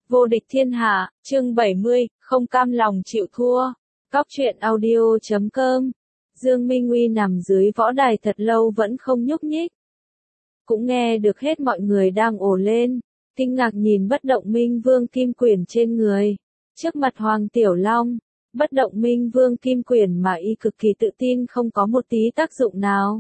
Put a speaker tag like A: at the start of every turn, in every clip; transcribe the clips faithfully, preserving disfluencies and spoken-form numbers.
A: Vô địch thiên hạ, chương bảy mươi, không cam lòng chịu thua. Cóc truyện audio chấm com. Dương Minh Uy nằm dưới võ đài thật lâu vẫn không nhúc nhích. Cũng nghe được hết mọi người đang ồ lên, kinh ngạc nhìn bất động minh vương kim quyển trên người. Trước mặt Hoàng Tiểu Long, bất động minh vương kim quyển mà y cực kỳ tự tin không có một tí tác dụng nào.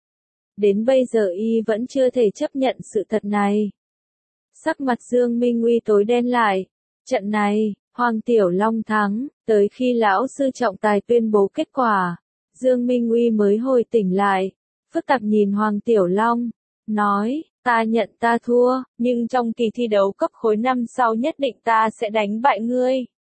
A: Đến bây giờ y vẫn chưa thể chấp nhận sự thật này. Sắc mặt Dương Minh Uy tối đen lại. Trận này, Hoàng Tiểu Long thắng, tới khi lão sư trọng tài tuyên bố kết quả, Dương Minh Uy mới hồi tỉnh lại, phức tạp nhìn Hoàng Tiểu Long, nói, ta nhận ta thua, nhưng trong kỳ thi đấu cấp khối năm sau nhất định ta sẽ đánh bại ngươi.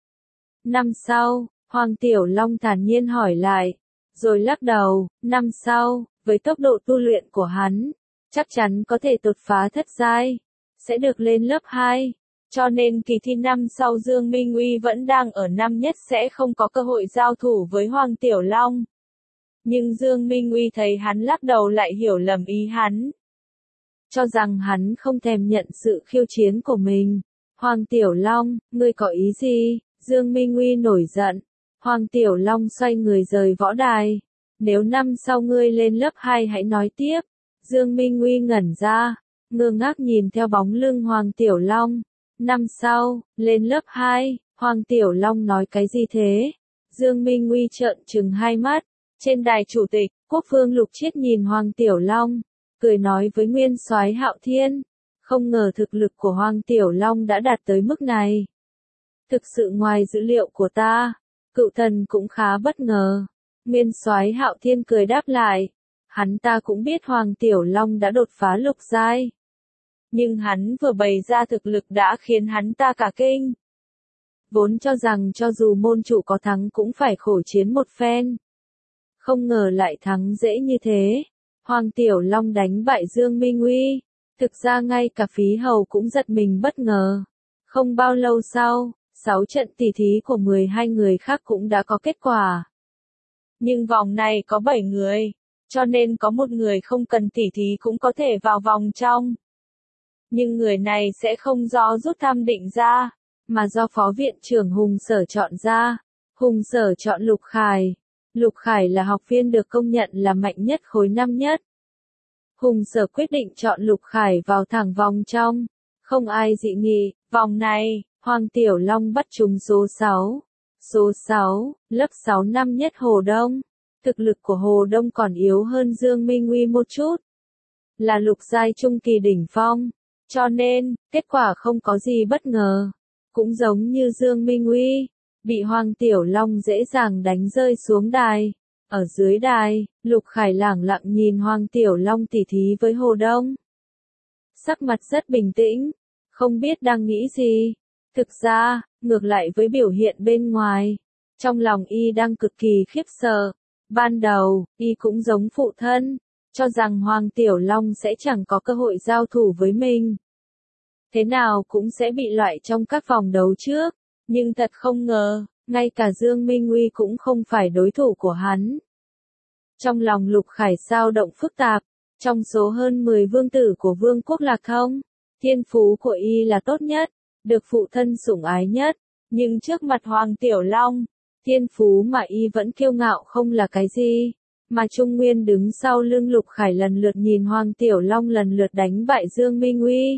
A: Năm sau, Hoàng Tiểu Long thản nhiên hỏi lại, rồi lắc đầu, năm sau, với tốc độ tu luyện của hắn, chắc chắn có thể đột phá thất giai, sẽ được lên lớp hai. Cho nên kỳ thi năm sau Dương Minh Uy vẫn đang ở năm nhất sẽ không có cơ hội giao thủ với Hoàng Tiểu Long. Nhưng Dương Minh Uy thấy hắn lắc đầu lại hiểu lầm ý hắn. Cho rằng hắn không thèm nhận sự khiêu chiến của mình. Hoàng Tiểu Long, ngươi có ý gì? Dương Minh Uy nổi giận. Hoàng Tiểu Long xoay người rời võ đài. Nếu năm sau ngươi lên lớp hai hãy nói tiếp. Dương Minh Uy ngẩn ra, ngơ ngác nhìn theo bóng lưng Hoàng Tiểu Long. Năm sau, lên lớp hai, Hoàng Tiểu Long nói cái gì thế? Dương Minh Uy trợn trừng hai mắt. Trên đài chủ tịch, Quốc Vương Lục Chiết nhìn Hoàng Tiểu Long, cười nói với Nguyên Soái Hạo Thiên, không ngờ thực lực của Hoàng Tiểu Long đã đạt tới mức này. Thực sự ngoài dữ liệu của ta, cựu thần cũng khá bất ngờ. Nguyên Soái Hạo Thiên cười đáp lại, hắn ta cũng biết Hoàng Tiểu Long đã đột phá lục giai. Nhưng hắn vừa bày ra thực lực đã khiến hắn ta cả kinh. Vốn cho rằng cho dù môn chủ có thắng cũng phải khổ chiến một phen. Không ngờ lại thắng dễ như thế. Hoàng Tiểu Long đánh bại Dương Minh Uy. Thực ra ngay cả Phí Hầu cũng giật mình bất ngờ. Không bao lâu sau, sáu trận tỷ thí của mười hai người khác cũng đã có kết quả. Nhưng vòng này có bảy người, cho nên có một người không cần tỷ thí cũng có thể vào vòng trong. Nhưng người này sẽ không do rút thăm định ra, mà do Phó Viện trưởng Hùng Sở chọn ra. Hùng Sở chọn Lục Khải. Lục Khải là học viên được công nhận là mạnh nhất khối năm nhất. Hùng Sở quyết định chọn Lục Khải vào thẳng vòng trong. Không ai dị nghị, vòng này, Hoàng Tiểu Long bắt trúng số sáu. Số sáu, lớp sáu năm nhất Hồ Đông. Thực lực của Hồ Đông còn yếu hơn Dương Minh Uy một chút. Là lục giai trung kỳ đỉnh phong. Cho nên, kết quả không có gì bất ngờ. Cũng giống như Dương Minh Uy, bị Hoàng Tiểu Long dễ dàng đánh rơi xuống đài. Ở dưới đài, Lục Khải lẳng lặng nhìn Hoàng Tiểu Long tỉ thí với Hồ Đông. Sắc mặt rất bình tĩnh, không biết đang nghĩ gì. Thực ra, ngược lại với biểu hiện bên ngoài, trong lòng y đang cực kỳ khiếp sợ. Ban đầu, y cũng giống phụ thân, cho rằng Hoàng Tiểu Long sẽ chẳng có cơ hội giao thủ với mình. Thế nào cũng sẽ bị loại trong các vòng đấu trước, nhưng thật không ngờ, ngay cả Dương Minh Uy cũng không phải đối thủ của hắn. Trong lòng Lục Khải dao động phức tạp, trong số hơn mười vương tử của Vương quốc Lạc Thông, thiên phú của y là tốt nhất, được phụ thân sủng ái nhất, nhưng trước mặt Hoàng Tiểu Long, thiên phú mà y vẫn kiêu ngạo không là cái gì. Mà Trung Nguyên đứng sau lưng Lục Khải lần lượt nhìn Hoàng Tiểu Long lần lượt đánh bại Dương Minh Uy.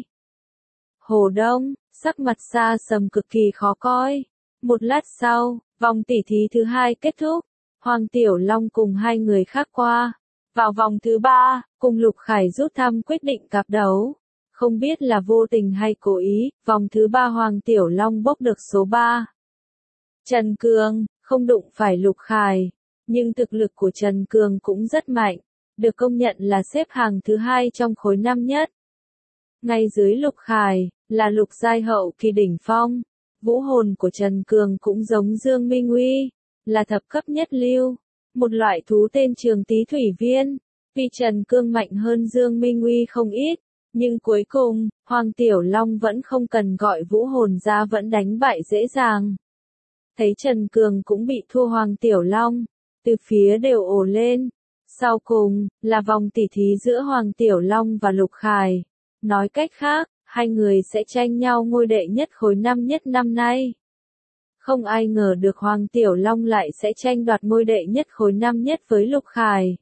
A: Hồ Đông, sắc mặt xa sầm cực kỳ khó coi. Một lát sau, vòng tỷ thí thứ hai kết thúc. Hoàng Tiểu Long cùng hai người khác qua. Vào vòng thứ ba, cùng Lục Khải rút thăm quyết định cặp đấu. Không biết là vô tình hay cố ý, vòng thứ ba Hoàng Tiểu Long bốc được số ba. Trần Cường, không đụng phải Lục Khải. Nhưng thực lực của Trần Cường cũng rất mạnh, được công nhận là xếp hàng thứ hai trong khối năm nhất. Ngay dưới Lục Khải, là lục giai hậu kỳ đỉnh phong. Vũ hồn của Trần Cường cũng giống Dương Minh Uy, là thập cấp nhất lưu, một loại thú tên Trường Tý Thủy Viên. Vì Trần Cường mạnh hơn Dương Minh Uy không ít, nhưng cuối cùng, Hoàng Tiểu Long vẫn không cần gọi vũ hồn ra vẫn đánh bại dễ dàng. Thấy Trần Cường cũng bị thua Hoàng Tiểu Long, từ phía đều ồ lên. Sau cùng, là vòng tỷ thí giữa Hoàng Tiểu Long và Lục Khải. Nói cách khác, hai người sẽ tranh nhau ngôi đệ nhất khối năm nhất năm nay. Không ai ngờ được Hoàng Tiểu Long lại sẽ tranh đoạt ngôi đệ nhất khối năm nhất với Lục Khải.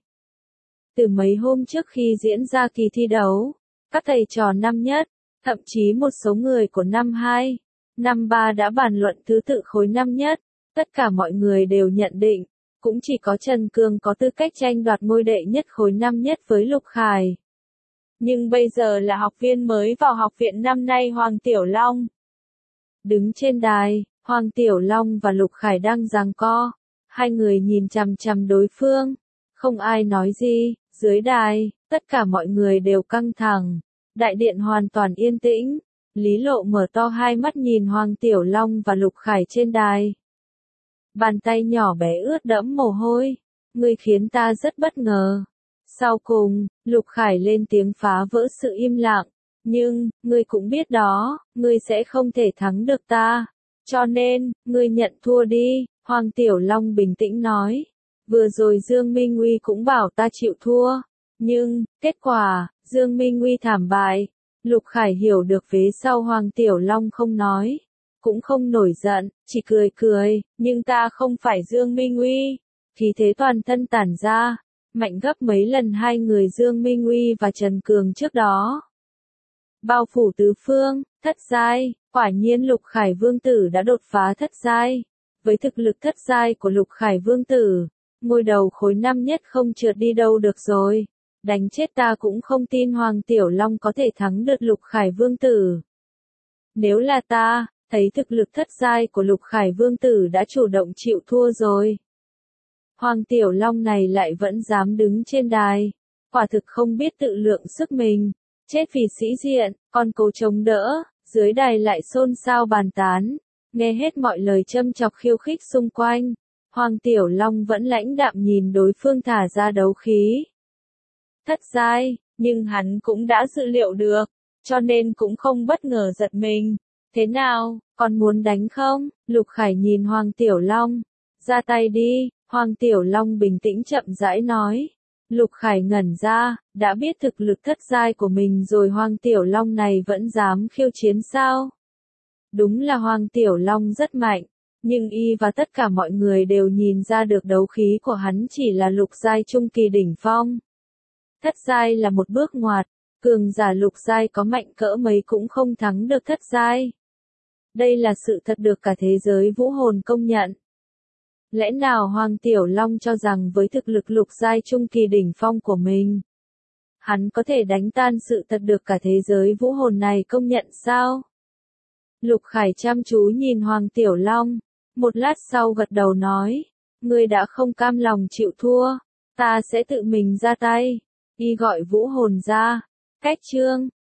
A: Từ mấy hôm trước khi diễn ra kỳ thi đấu, các thầy trò năm nhất, thậm chí một số người của năm hai, năm ba đã bàn luận thứ tự khối năm nhất, tất cả mọi người đều nhận định, cũng chỉ có Trần Cường có tư cách tranh đoạt ngôi đệ nhất khối năm nhất với Lục Khải. Nhưng bây giờ là học viên mới vào học viện năm nay Hoàng Tiểu Long. Đứng trên đài, Hoàng Tiểu Long và Lục Khải đang giằng co, hai người nhìn chằm chằm đối phương, không ai nói gì, dưới đài, tất cả mọi người đều căng thẳng, đại điện hoàn toàn yên tĩnh, Lý Lộ mở to hai mắt nhìn Hoàng Tiểu Long và Lục Khải trên đài. Bàn tay nhỏ bé ướt đẫm mồ hôi, ngươi khiến ta rất bất ngờ. Sau cùng, Lục Khải lên tiếng phá vỡ sự im lặng, nhưng, ngươi cũng biết đó, ngươi sẽ không thể thắng được ta. Cho nên, ngươi nhận thua đi, Hoàng Tiểu Long bình tĩnh nói. Vừa rồi Dương Minh Uy cũng bảo ta chịu thua. Nhưng, kết quả, Dương Minh Uy thảm bại. Lục Khải hiểu được vế sau Hoàng Tiểu Long không nói. Cũng không nổi giận, chỉ cười cười, nhưng ta không phải Dương Minh Uy. Khí thế toàn thân tản ra, mạnh gấp mấy lần hai người Dương Minh Uy và Trần Cường trước đó. Bao phủ tứ phương, thất giai, quả nhiên Lục Khải Vương Tử đã đột phá thất giai. Với thực lực thất giai của Lục Khải Vương Tử, ngôi đầu khối năm nhất không trượt đi đâu được rồi. Đánh chết ta cũng không tin Hoàng Tiểu Long có thể thắng được Lục Khải Vương Tử. Nếu là ta, thấy thực lực thất giai của Lục Khải Vương Tử đã chủ động chịu thua rồi. Hoàng Tiểu Long này lại vẫn dám đứng trên đài, quả thực không biết tự lượng sức mình, chết vì sĩ diện, còn cố chống đỡ, dưới đài lại xôn xao bàn tán, nghe hết mọi lời châm chọc khiêu khích xung quanh, Hoàng Tiểu Long vẫn lãnh đạm nhìn đối phương thả ra đấu khí. Thất giai, nhưng hắn cũng đã dự liệu được, cho nên cũng không bất ngờ giật mình. Thế nào, còn muốn đánh không? Lục Khải nhìn Hoàng Tiểu Long, ra tay đi. Hoàng Tiểu Long bình tĩnh chậm rãi nói. Lục Khải ngẩn ra, đã biết thực lực thất giai của mình rồi Hoàng Tiểu Long này vẫn dám khiêu chiến sao? Đúng là Hoàng Tiểu Long rất mạnh, nhưng y và tất cả mọi người đều nhìn ra được đấu khí của hắn chỉ là lục giai trung kỳ đỉnh phong. Thất giai là một bước ngoặt, cường giả lục giai có mạnh cỡ mấy cũng không thắng được thất giai. Đây là sự thật được cả thế giới vũ hồn công nhận. Lẽ nào Hoàng Tiểu Long cho rằng với thực lực lục giai trung kỳ đỉnh phong của mình, hắn có thể đánh tan sự thật được cả thế giới vũ hồn này công nhận sao? Lục Khải chăm chú nhìn Hoàng Tiểu Long, một lát sau gật đầu nói, ngươi đã không cam lòng chịu thua, ta sẽ tự mình ra tay. Y gọi vũ hồn ra, cách chương.